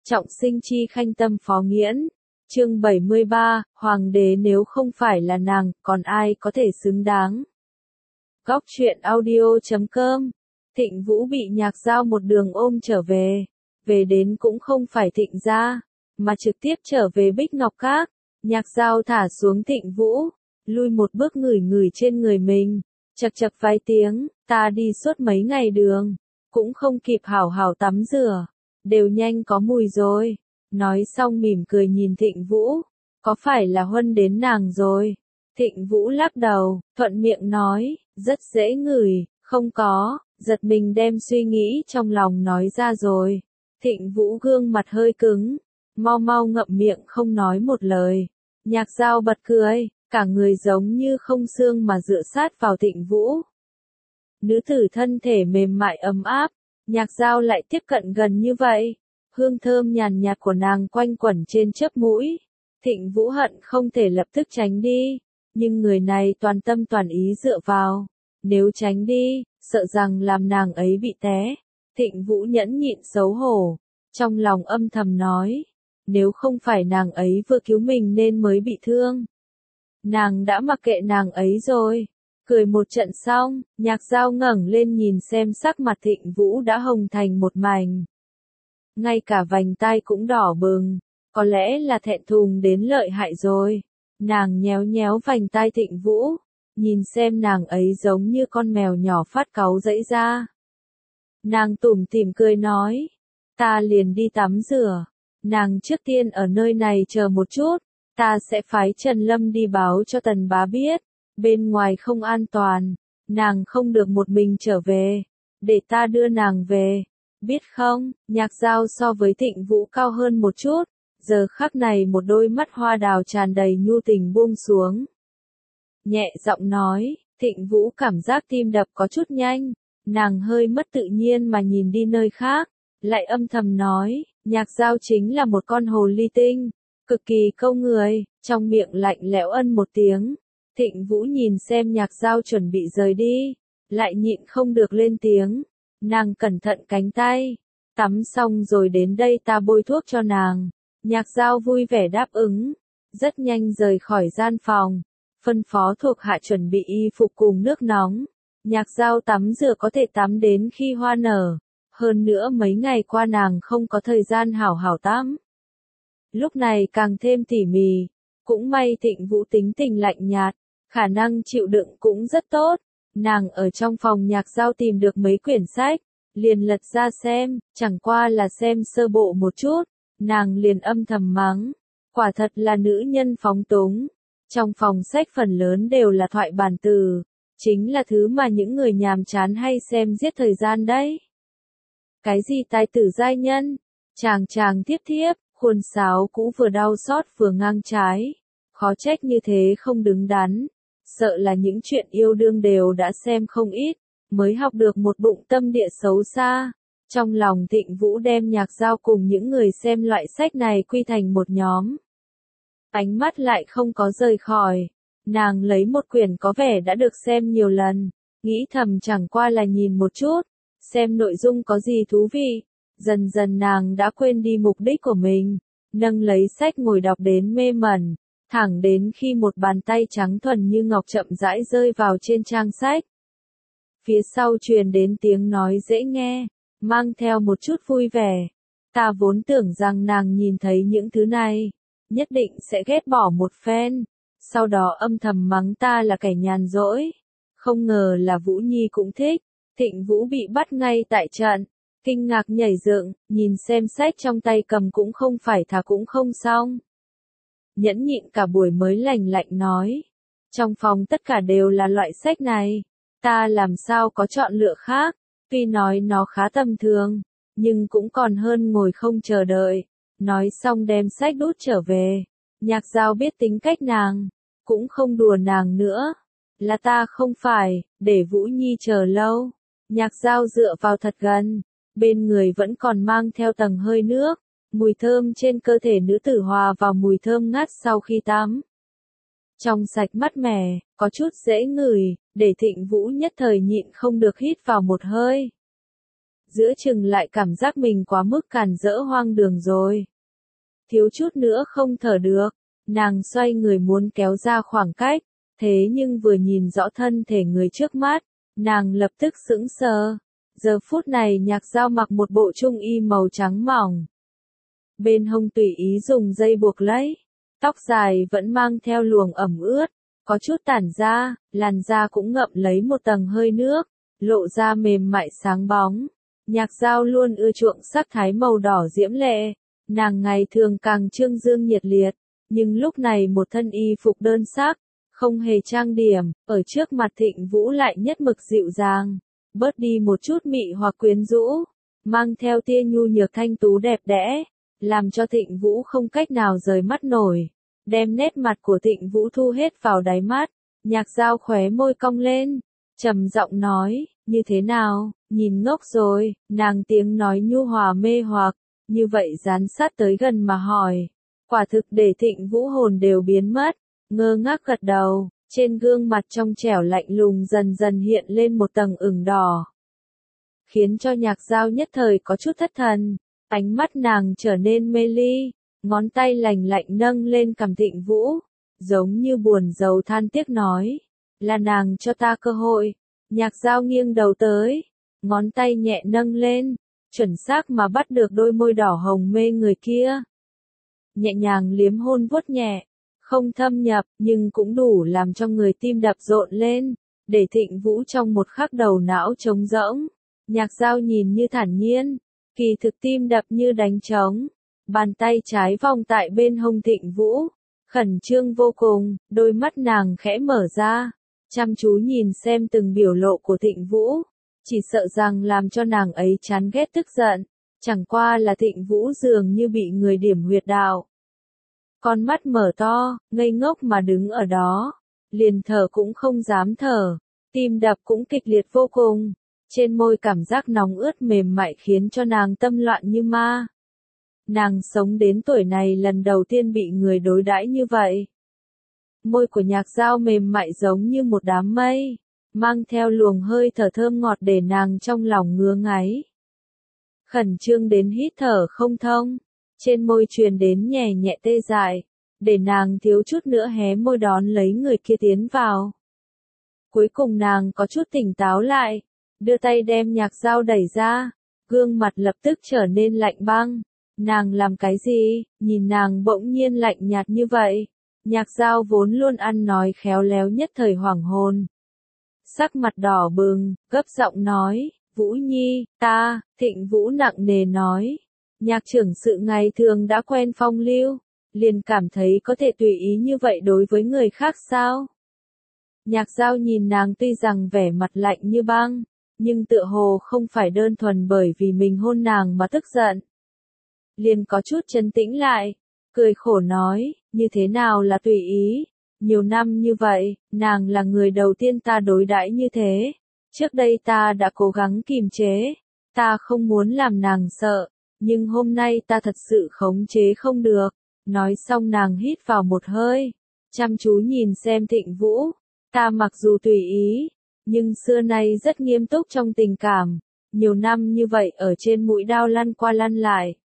Trọng sinh chi khanh tâm phó nghiễn. Chương 73, Hoàng đế nếu không phải là nàng, còn ai có thể xứng đáng. Góc truyện audio.com. Thịnh Vũ bị Nhạc Dao một đường ôm trở về. Về đến cũng không phải Thịnh gia, mà trực tiếp trở về Bích Ngọc Các. Nhạc Dao thả xuống Thịnh Vũ, lui một bước ngửi ngửi trên người mình, chậc chậc vài tiếng, ta đi suốt mấy ngày đường, cũng không kịp hảo hảo tắm rửa, đều nhanh có mùi rồi. Nói xong mỉm cười nhìn Thịnh Vũ, có phải là huân đến nàng rồi? Thịnh Vũ lắc đầu, thuận miệng nói, rất dễ ngửi, không có, giật mình đem suy nghĩ trong lòng nói ra rồi. Thịnh Vũ gương mặt hơi cứng, mau mau ngậm miệng không nói một lời. Nhạc Dao bật cười, cả người giống như không xương mà dựa sát vào Thịnh Vũ. Nữ tử thân thể mềm mại ấm áp, Nhạc Dao lại tiếp cận gần như vậy. Hương thơm nhàn nhạt của nàng quanh quẩn trên chóp mũi. Thịnh Vũ hận không thể lập tức tránh đi, nhưng người này toàn tâm toàn ý dựa vào. Nếu tránh đi, sợ rằng làm nàng ấy bị té. Thịnh Vũ nhẫn nhịn xấu hổ, trong lòng âm thầm nói, nếu không phải nàng ấy vừa cứu mình nên mới bị thương. Nàng đã mặc kệ nàng ấy rồi. Cười một trận xong, Nhạc Dao ngẩng lên nhìn xem sắc mặt Thịnh Vũ đã hồng thành một mảnh. Ngay cả vành tai cũng đỏ bừng, có lẽ là thẹn thùng đến lợi hại rồi. Nàng nhéo nhéo vành tai Thịnh Vũ, nhìn xem nàng ấy giống như con mèo nhỏ phát cáu dẫy ra. Nàng tủm tỉm cười nói, ta liền đi tắm rửa, nàng trước tiên ở nơi này chờ một chút, ta sẽ phái Trần Lâm đi báo cho Tần Bá biết, bên ngoài không an toàn, nàng không được một mình trở về, để ta đưa nàng về. Biết không, Nhạc Dao so với Thịnh Vũ cao hơn một chút, giờ khắc này một đôi mắt hoa đào tràn đầy nhu tình buông xuống. Nhẹ giọng nói, Thịnh Vũ cảm giác tim đập có chút nhanh, nàng hơi mất tự nhiên mà nhìn đi nơi khác, lại âm thầm nói, Nhạc Dao chính là một con hồ ly tinh, cực kỳ câu người, trong miệng lạnh lẽo ân một tiếng. Thịnh Vũ nhìn xem Nhạc Dao chuẩn bị rời đi, lại nhịn không được lên tiếng. Nàng cẩn thận cánh tay, tắm xong rồi đến đây ta bôi thuốc cho nàng. Nhạc Dao vui vẻ đáp ứng, rất nhanh rời khỏi gian phòng, phân phó thuộc hạ chuẩn bị y phục cùng nước nóng. Nhạc Dao tắm rửa có thể tắm đến khi hoa nở, hơn nữa mấy ngày qua nàng không có thời gian hảo hảo tắm. Lúc này càng thêm tỉ mỉ, cũng may Thịnh Vũ tính tình lạnh nhạt, khả năng chịu đựng cũng rất tốt. Nàng ở trong phòng Nhạc Dao tìm được mấy quyển sách, liền lật ra xem, chẳng qua là xem sơ bộ một chút, nàng liền âm thầm mắng, quả thật là nữ nhân phóng túng. Trong phòng sách phần lớn đều là thoại bản từ, chính là thứ mà những người nhàm chán hay xem giết thời gian đấy. Cái gì tài tử giai nhân, chàng chàng thiếp thiếp, khuôn sáo cũ vừa đau xót vừa ngang trái, khó trách như thế không đứng đắn. Sợ là những chuyện yêu đương đều đã xem không ít, mới học được một bụng tâm địa xấu xa. Trong lòng Thịnh Vũ đem Nhạc Dao cùng những người xem loại sách này quy thành một nhóm. Ánh mắt lại không có rời khỏi. Nàng lấy một quyển có vẻ đã được xem nhiều lần, nghĩ thầm chẳng qua là nhìn một chút, xem nội dung có gì thú vị. Dần dần nàng đã quên đi mục đích của mình, nâng lấy sách ngồi đọc đến mê mẩn. Thẳng đến khi một bàn tay trắng thuần như ngọc chậm rãi rơi vào trên trang sách. Phía sau truyền đến tiếng nói dễ nghe, mang theo một chút vui vẻ. Ta vốn tưởng rằng nàng nhìn thấy những thứ này, nhất định sẽ ghét bỏ một phen, sau đó âm thầm mắng ta là kẻ nhàn rỗi. Không ngờ là Vũ Nhi cũng thích. Thịnh Vũ bị bắt ngay tại trận, kinh ngạc nhảy dựng, nhìn xem sách trong tay cầm cũng không phải thà cũng không xong. Nhẫn nhịn cả buổi mới lành lạnh nói, trong phòng tất cả đều là loại sách này, ta làm sao có chọn lựa khác, tuy nói nó khá tầm thường, nhưng cũng còn hơn ngồi không chờ đợi. Nói xong đem sách đút trở về. Nhạc Dao biết tính cách nàng, cũng không đùa nàng nữa, là ta không phải, để Vũ Nhi chờ lâu. Nhạc Dao dựa vào thật gần, bên người vẫn còn mang theo tầng hơi nước. Mùi thơm trên cơ thể nữ tử hòa vào mùi thơm ngát sau khi tắm. Trong sạch mát mẻ, có chút dễ ngửi, để Thịnh Vũ nhất thời nhịn không được hít vào một hơi. giữa chừng lại cảm giác mình quá mức càn rỡ hoang đường rồi. Thiếu chút nữa không thở được, nàng xoay người muốn kéo ra khoảng cách, thế nhưng vừa nhìn rõ thân thể người trước mắt, nàng lập tức sững sờ. Giờ phút này Nhạc Dao mặc một bộ trung y màu trắng mỏng. Bên hông tùy ý dùng dây buộc lấy, tóc dài vẫn mang theo luồng ẩm ướt, có chút tản ra, làn da cũng ngậm lấy một tầng hơi nước, lộ ra mềm mại sáng bóng. Nhạc Dao luôn ưa chuộng sắc thái màu đỏ diễm lệ, nàng ngày thường càng trương dương nhiệt liệt, nhưng lúc này một thân y phục đơn sắc, không hề trang điểm, ở trước mặt Thịnh Vũ lại nhất mực dịu dàng, bớt đi một chút mị hoặc quyến rũ, mang theo tia nhu nhược thanh tú đẹp đẽ, làm cho Thịnh Vũ không cách nào rời mắt nổi, đem nét mặt của Thịnh Vũ thu hết vào đáy mắt. Nhạc Dao khóe môi cong lên, trầm giọng nói, như thế nào, nhìn ngốc rồi, nàng tiếng nói nhu hòa mê hoặc, như vậy dán sát tới gần mà hỏi. Quả thực để Thịnh Vũ hồn đều biến mất, ngơ ngác gật đầu, trên gương mặt trong trẻo lạnh lùng dần dần hiện lên một tầng ửng đỏ. Khiến cho Nhạc Dao nhất thời có chút thất thần, ánh mắt nàng trở nên mê ly, ngón tay lành lạnh nâng lên cằm Thịnh Vũ, giống như buồn rầu than tiếc nói, là nàng cho ta cơ hội. Nhạc Dao nghiêng đầu tới, ngón tay nhẹ nâng lên, chuẩn xác mà bắt được đôi môi đỏ hồng mê người kia. Nhẹ nhàng liếm hôn vuốt nhẹ, không thâm nhập, nhưng cũng đủ làm cho người tim đập rộn lên, để Thịnh Vũ trong một khắc đầu não trống rỗng. Nhạc Dao nhìn như thản nhiên, kỳ thực tim đập như đánh trống, bàn tay trái vòng tại bên hông Thịnh Vũ, khẩn trương vô cùng, đôi mắt nàng khẽ mở ra, chăm chú nhìn xem từng biểu lộ của Thịnh Vũ, chỉ sợ rằng làm cho nàng ấy chán ghét tức giận, chẳng qua là Thịnh Vũ dường như bị người điểm huyệt đạo. Con mắt mở to, ngây ngốc mà đứng ở đó, liền thở cũng không dám thở, tim đập cũng kịch liệt vô cùng, trên môi cảm giác nóng ướt mềm mại khiến cho nàng tâm loạn như ma. Nàng sống đến tuổi này lần đầu tiên bị người đối đãi như vậy. Môi của Nhạc Dao mềm mại giống như một đám mây, mang theo luồng hơi thở thơm ngọt để nàng trong lòng ngứa ngáy. Khẩn trương đến hít thở không thông, trên môi truyền đến nhẹ nhẹ tê dại, để nàng thiếu chút nữa hé môi đón lấy người kia tiến vào. Cuối cùng nàng có chút tỉnh táo lại, đưa tay đem Nhạc Dao đẩy ra, gương mặt lập tức trở nên lạnh băng. Nàng làm cái gì, nhìn nàng bỗng nhiên lạnh nhạt như vậy. Nhạc Dao vốn luôn ăn nói khéo léo nhất thời hoảng hồn. Sắc mặt đỏ bừng, gấp giọng nói, Vũ Nhi, ta, Thịnh Vũ nặng nề nói. Nhạc trưởng sự ngày thường đã quen phong lưu, liền cảm thấy có thể tùy ý như vậy đối với người khác sao? Nhạc Dao nhìn nàng tuy rằng vẻ mặt lạnh như băng, nhưng tựa hồ không phải đơn thuần bởi vì mình hôn nàng mà tức giận. Liền có chút trấn tĩnh lại, cười khổ nói, như thế nào là tùy ý, nhiều năm như vậy, nàng là người đầu tiên ta đối đãi như thế, trước đây ta đã cố gắng kìm chế, ta không muốn làm nàng sợ, nhưng hôm nay ta thật sự khống chế không được. Nói xong nàng hít vào một hơi, chăm chú nhìn xem Thịnh Vũ, ta mặc dù tùy ý, nhưng xưa nay rất nghiêm túc trong tình cảm, nhiều năm như vậy ở trên mũi đao lăn qua lăn lại.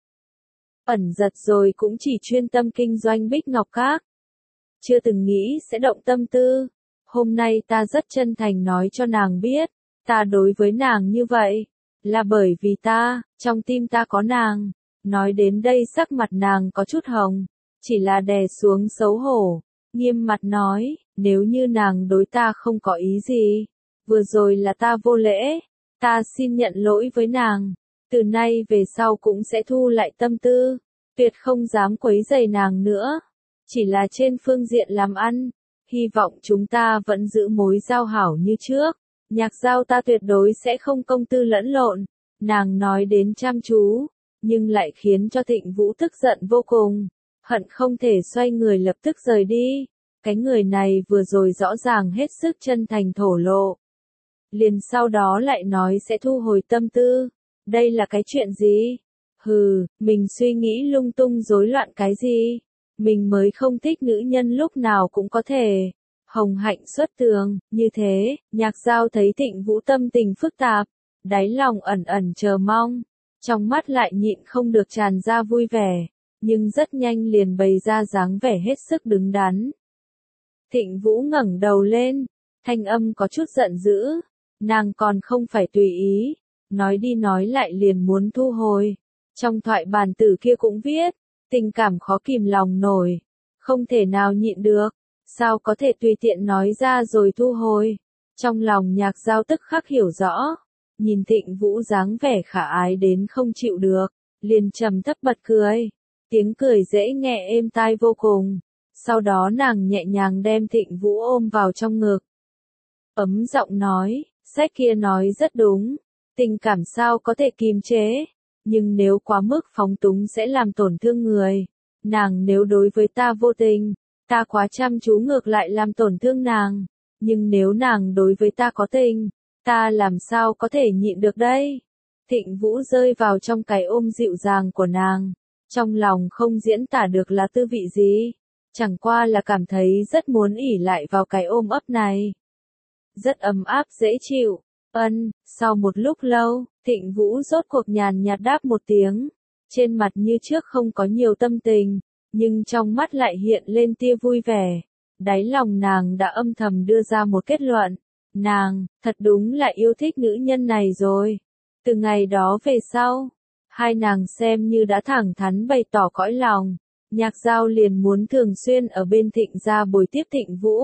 Ẩn giật rồi cũng chỉ chuyên tâm kinh doanh Bích Ngọc Các. Chưa từng nghĩ sẽ động tâm tư. Hôm nay ta rất chân thành nói cho nàng biết, ta đối với nàng như vậy, là bởi vì ta, trong tim ta có nàng. Nói đến đây sắc mặt nàng có chút hồng, chỉ là đè xuống xấu hổ, nghiêm mặt nói, nếu như nàng đối ta không có ý gì, vừa rồi là ta vô lễ, ta xin nhận lỗi với nàng. Từ nay về sau cũng sẽ thu lại tâm tư, tuyệt không dám quấy rầy nàng nữa. Chỉ là trên phương diện làm ăn, hy vọng chúng ta vẫn giữ mối giao hảo như trước. Nhạc Dao ta tuyệt đối sẽ không công tư lẫn lộn. Nàng nói đến chăm chú, nhưng lại khiến cho Thịnh Vũ tức giận vô cùng, hận không thể xoay người lập tức rời đi. Cái người này vừa rồi rõ ràng hết sức chân thành thổ lộ, liền sau đó lại nói sẽ thu hồi tâm tư. Đây là cái chuyện gì? Hừ, mình suy nghĩ lung tung rối loạn cái gì? Mình mới không thích nữ nhân lúc nào cũng có thể hồng hạnh xuất tường, như thế. Nhạc Dao thấy Thịnh Vũ tâm tình phức tạp, đáy lòng ẩn ẩn chờ mong, trong mắt lại nhịn không được tràn ra vui vẻ, nhưng rất nhanh liền bày ra dáng vẻ hết sức đứng đắn. Thịnh Vũ ngẩng đầu lên, thanh âm có chút giận dữ, nàng còn không phải tùy ý, nói đi nói lại liền muốn thu hồi. Trong thoại bản tử kia cũng viết, tình cảm khó kìm lòng nổi, không thể nào nhịn được, sao có thể tùy tiện nói ra rồi thu hồi. Trong lòng Nhạc Giao tức khắc hiểu rõ, nhìn Thịnh Vũ dáng vẻ khả ái đến không chịu được, liền trầm thấp bật cười, tiếng cười dễ nghe êm tai vô cùng. Sau đó nàng nhẹ nhàng đem Thịnh Vũ ôm vào trong ngực. Ấm giọng nói, sách kia nói rất đúng, tình cảm sao có thể kiềm chế, nhưng nếu quá mức phóng túng sẽ làm tổn thương người. Nàng nếu đối với ta vô tình, ta quá chăm chú ngược lại làm tổn thương nàng, nhưng nếu nàng đối với ta có tình, ta làm sao có thể nhịn được đây. Thịnh Vũ rơi vào trong cái ôm dịu dàng của nàng, trong lòng không diễn tả được là tư vị gì, chẳng qua là cảm thấy rất muốn ỉ lại vào cái ôm ấp này. Rất ấm áp dễ chịu. Sau một lúc lâu, Thịnh Vũ rốt cuộc nhàn nhạt đáp một tiếng, trên mặt như trước không có nhiều tâm tình, nhưng trong mắt lại hiện lên tia vui vẻ. Đáy lòng nàng đã âm thầm đưa ra một kết luận, nàng, thật đúng là yêu thích nữ nhân này rồi. Từ ngày đó về sau, hai nàng xem như đã thẳng thắn bày tỏ cõi lòng, Nhạc Giao liền muốn thường xuyên ở bên Thịnh gia bồi tiếp Thịnh Vũ.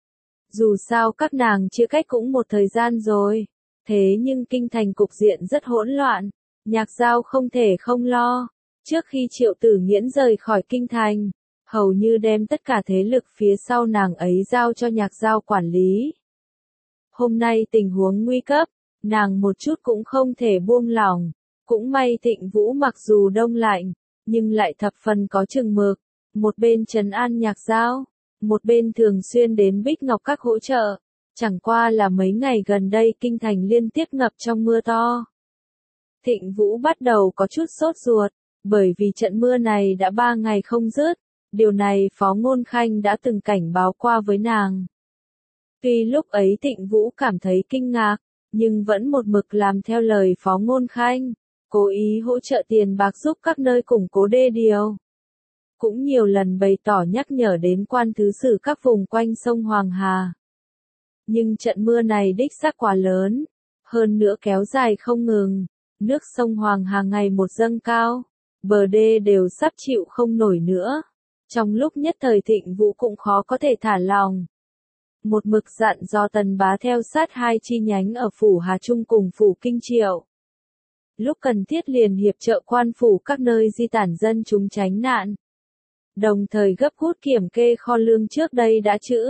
Dù sao các nàng chia cách cũng một thời gian rồi, thế nhưng kinh thành cục diện rất hỗn loạn, Nhạc Giao không thể không lo. Trước khi Triệu Tử Nghiễn rời khỏi kinh thành, hầu như đem tất cả thế lực phía sau nàng ấy giao cho Nhạc Giao quản lý. Hôm nay tình huống nguy cấp, nàng một chút cũng không thể buông lỏng, cũng may Thịnh Vũ mặc dù đông lạnh, nhưng lại thập phần có chừng mực, một bên trấn an Nhạc Giao, một bên thường xuyên đến Bích Ngọc Các hỗ trợ. Chẳng qua là mấy ngày gần đây kinh thành liên tiếp ngập trong mưa to. Thịnh Vũ bắt đầu có chút sốt ruột, bởi vì trận mưa này đã 3 ngày không dứt, điều này Phó Ngôn Khanh đã từng cảnh báo qua với nàng. Tuy lúc ấy Thịnh Vũ cảm thấy kinh ngạc, nhưng vẫn một mực làm theo lời Phó Ngôn Khanh, cố ý hỗ trợ tiền bạc giúp các nơi củng cố đê điều. Cũng nhiều lần bày tỏ nhắc nhở đến quan thứ sử các vùng quanh sông Hoàng Hà. Nhưng trận mưa này đích xác quá lớn, hơn nữa kéo dài không ngừng, nước sông Hoàng Hà ngày một dâng cao, bờ đê đều sắp chịu không nổi nữa. Trong lúc nhất thời Thịnh Vũ cũng khó có thể thả lòng. Một mực dặn do Tần Bá theo sát hai chi nhánh ở phủ Hà Trung cùng phủ Kinh Triệu. Lúc cần thiết liền hiệp trợ quan phủ các nơi di tản dân chúng tránh nạn. Đồng thời gấp rút kiểm kê kho lương trước đây đã trữ.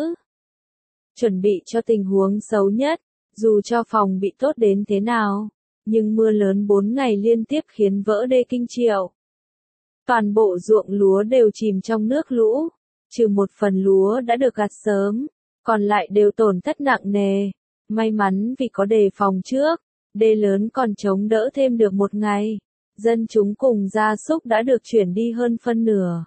Chuẩn bị cho tình huống xấu nhất, dù cho phòng bị tốt đến thế nào, nhưng mưa lớn 4 ngày liên tiếp khiến vỡ đê Kinh Triệu. Toàn bộ ruộng lúa đều chìm trong nước lũ, trừ một phần lúa đã được gặt sớm, còn lại đều tổn thất nặng nề. May mắn vì có đề phòng trước, đê lớn còn chống đỡ thêm được một ngày, dân chúng cùng gia súc đã được chuyển đi hơn phân nửa.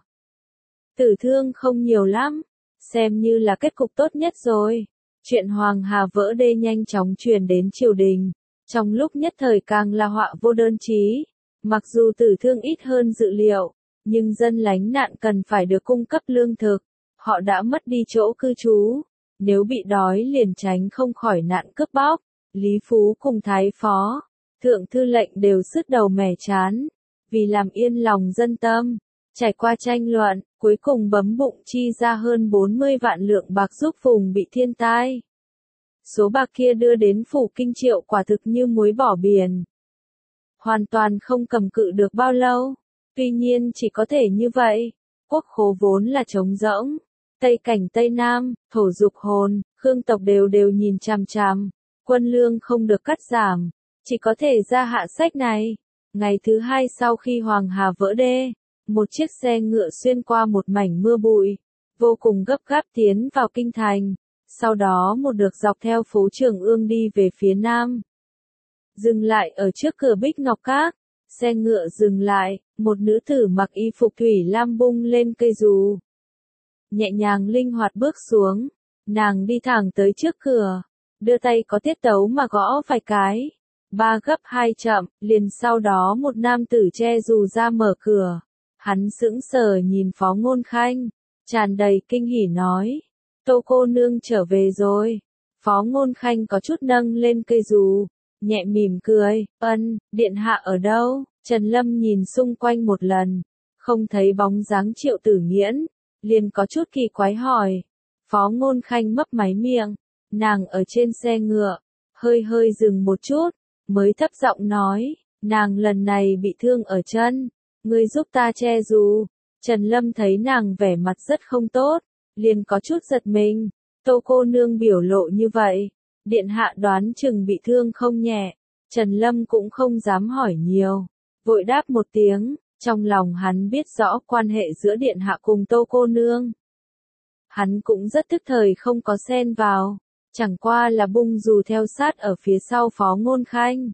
Tử thương không nhiều lắm, xem như là kết cục tốt nhất rồi. Chuyện Hoàng Hà vỡ đê nhanh chóng truyền đến triều đình, trong lúc nhất thời càng là họa vô đơn chí. Mặc dù tử thương ít hơn dự liệu, nhưng dân lánh nạn cần phải được cung cấp lương thực, họ đã mất đi chỗ cư trú, nếu bị đói liền tránh không khỏi nạn cướp bóc. Lý Phú cùng Thái Phó, Thượng Thư lệnh đều sứt đầu mẻ chán, vì làm yên lòng dân tâm. Trải qua tranh luận, cuối cùng bấm bụng chi ra hơn 40 vạn lượng bạc giúp vùng bị thiên tai. Số bạc kia đưa đến phủ Kinh Triệu quả thực như muối bỏ biển. Hoàn toàn không cầm cự được bao lâu. Tuy nhiên chỉ có thể như vậy. Quốc khố vốn là trống rỗng. Tây cảnh Tây Nam, thổ dục hồn, khương tộc đều nhìn chằm chằm. Quân lương không được cắt giảm. Chỉ có thể ra hạ sách này. Ngày thứ 2 sau khi Hoàng Hà vỡ đê, một chiếc xe ngựa xuyên qua một mảnh mưa bụi, vô cùng gấp gáp tiến vào kinh thành, sau đó một được dọc theo phố Trường Ương đi về phía nam. Dừng lại ở trước cửa Bích Ngọc Các, xe ngựa dừng lại, một nữ tử mặc y phục thủy lam bung lên cây dù. Nhẹ nhàng linh hoạt bước xuống, nàng đi thẳng tới trước cửa, đưa tay có tiết tấu mà gõ vài cái. 3 gấp 2 chậm, liền sau đó một nam tử che dù ra mở cửa. Hắn sững sờ nhìn Phó Ngôn Khanh, tràn đầy kinh hỉ nói, Tô cô nương trở về rồi. Phó Ngôn Khanh có chút nâng lên cây dù, nhẹ mỉm cười, điện hạ ở đâu? Trần Lâm nhìn xung quanh một lần, không thấy bóng dáng Triệu Tử Nghiễn, liền có chút kỳ quái hỏi. Phó Ngôn Khanh mấp máy miệng, nàng ở trên xe ngựa, hơi dừng một chút, mới thấp giọng nói, nàng lần này bị thương ở chân, ngươi giúp ta che dù. Trần Lâm thấy nàng vẻ mặt rất không tốt, liền có chút giật mình, Tô cô nương biểu lộ như vậy, điện hạ đoán chừng bị thương không nhẹ. Trần Lâm cũng không dám hỏi nhiều, vội đáp một tiếng, trong lòng hắn biết rõ quan hệ giữa điện hạ cùng Tô cô nương. Hắn cũng rất tức thời không có xen vào, chẳng qua là bung dù theo sát ở phía sau Phó Ngôn Khanh.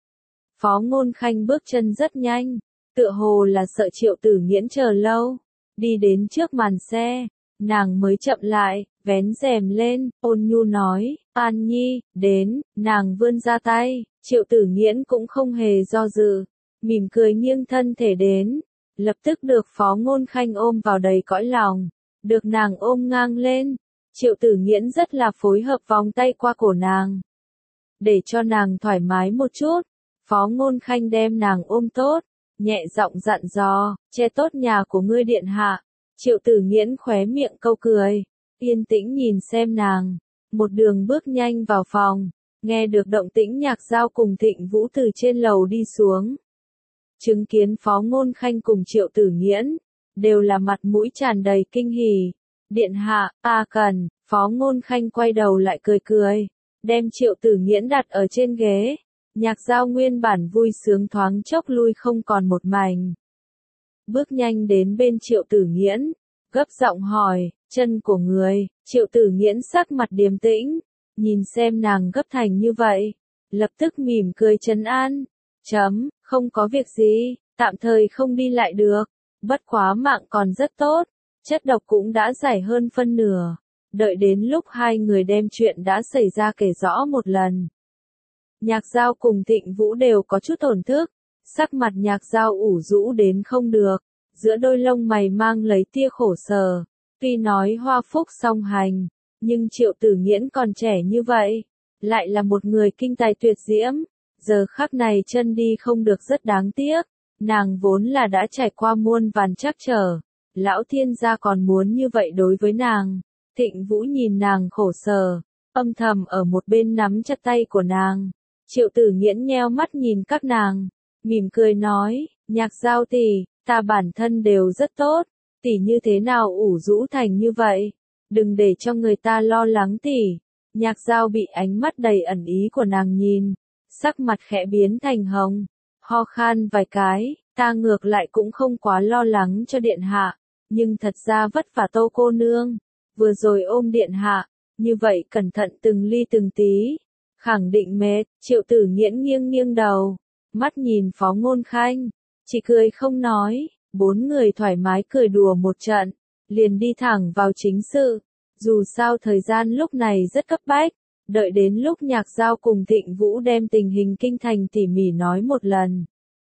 Phó Ngôn Khanh bước chân rất nhanh, tựa hồ là sợ Triệu Tử Nghiễn chờ lâu, đi đến trước màn xe, nàng mới chậm lại, vén rèm lên, ôn nhu nói, An Nhi, đến, nàng vươn ra tay, Triệu Tử Nghiễn cũng không hề do dự, mỉm cười nghiêng thân thể đến, lập tức được Phó Ngôn Khanh ôm vào đầy cõi lòng, được nàng ôm ngang lên, Triệu Tử Nghiễn rất là phối hợp vòng tay qua cổ nàng, để cho nàng thoải mái một chút. Phó Ngôn Khanh đem nàng ôm tốt, nhẹ giọng dặn dò, che tốt nhà của ngươi điện hạ. Triệu Tử Nghiễn khóe miệng câu cười, yên tĩnh nhìn xem nàng, một đường bước nhanh vào phòng, nghe được động tĩnh Nhạc Giao cùng Thịnh Vũ từ trên lầu đi xuống. Chứng kiến Phó Ngôn Khanh cùng Triệu Tử Nghiễn, đều là mặt mũi tràn đầy kinh hỉ. Điện hạ, ta cần, Phó Ngôn Khanh quay đầu lại cười cười, đem Triệu Tử Nghiễn đặt ở trên ghế. Nhạc Giao nguyên bản vui sướng thoáng chốc lui không còn một mảnh. Bước nhanh đến bên Triệu Tử Nghiễn, gấp giọng hỏi, chân của người. Triệu Tử Nghiễn sắc mặt điềm tĩnh, nhìn xem nàng gấp thành như vậy, lập tức mỉm cười trấn an, không có việc gì, tạm thời không đi lại được, bất quá mạng còn rất tốt, chất độc cũng đã giải hơn phân nửa, đợi đến lúc hai người đem chuyện đã xảy ra kể rõ một lần. Nhạc Giao cùng Thịnh Vũ đều có chút thổn thức, sắc mặt Nhạc Giao ủ rũ đến không được, giữa đôi lông mày mang lấy tia khổ sở, tuy nói hoa phúc song hành, nhưng Triệu Tử Nghiễn còn trẻ như vậy, lại là một người kinh tài tuyệt diễm, giờ khắc này chân đi không được rất đáng tiếc, nàng vốn là đã trải qua muôn vàn trắc trở, lão thiên gia còn muốn như vậy đối với nàng. Thịnh Vũ nhìn nàng khổ sở, âm thầm ở một bên nắm chặt tay của nàng. Triệu Tử Nghiễn nheo mắt nhìn các nàng, mỉm cười nói, Nhạc Giao tỷ, ta bản thân đều rất tốt, tỷ như thế nào ủ rũ thành như vậy, đừng để cho người ta lo lắng tỷ. Nhạc Giao bị ánh mắt đầy ẩn ý của nàng nhìn, sắc mặt khẽ biến thành hồng, ho khan vài cái, ta ngược lại cũng không quá lo lắng cho điện hạ, nhưng thật ra vất vả Tô cô nương, vừa rồi ôm điện hạ, như vậy cẩn thận từng ly từng tí. Khẳng định mệt. Triệu Tử Nghiễn nghiêng nghiêng đầu, mắt nhìn Phó Ngôn Khanh, chỉ cười không nói, bốn người thoải mái cười đùa một trận, liền đi thẳng vào chính sự. Dù sao thời gian lúc này rất cấp bách, đợi đến lúc Nhạc Giao cùng Thịnh Vũ đem tình hình kinh thành tỉ mỉ nói một lần.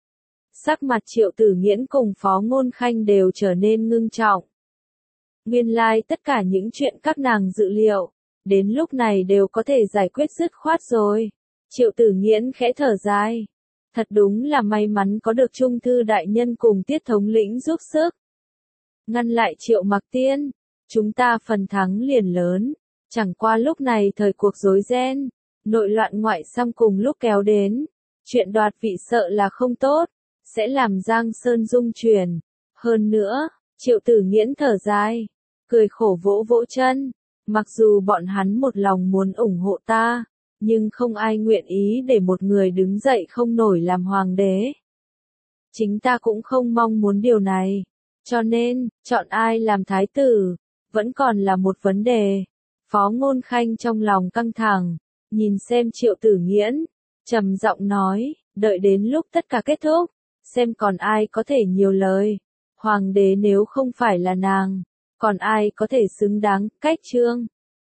Sắc mặt Triệu Tử Nghiễn cùng Phó Ngôn Khanh đều trở nên ngưng trọng. Nguyên lai tất cả những chuyện các nàng dự liệu, đến lúc này đều có thể giải quyết dứt khoát rồi. Triệu Tử Nghiễn khẽ thở dài. Thật đúng là may mắn có được Trung thư đại nhân cùng Tiết thống lĩnh giúp sức. Ngăn lại Triệu Mặc Tiên, chúng ta phần thắng liền lớn. Chẳng qua lúc này thời cuộc rối ren, nội loạn ngoại xâm cùng lúc kéo đến. Chuyện đoạt vị sợ là không tốt, sẽ làm Giang Sơn rung chuyển. Hơn nữa, Triệu Tử Nghiễn thở dài, cười khổ vỗ vỗ chân. Mặc dù bọn hắn một lòng muốn ủng hộ ta, nhưng không ai nguyện ý để một người đứng dậy không nổi làm hoàng đế. Chính ta cũng không mong muốn điều này, cho nên, chọn ai làm thái tử, vẫn còn là một vấn đề. Phó Ngôn Khanh trong lòng căng thẳng, nhìn xem Triệu Tử Nghiễn, trầm giọng nói, đợi đến lúc tất cả kết thúc, xem còn ai có thể nhiều lời. Hoàng đế nếu không phải là nàng, còn ai có thể xứng đáng, cách trương.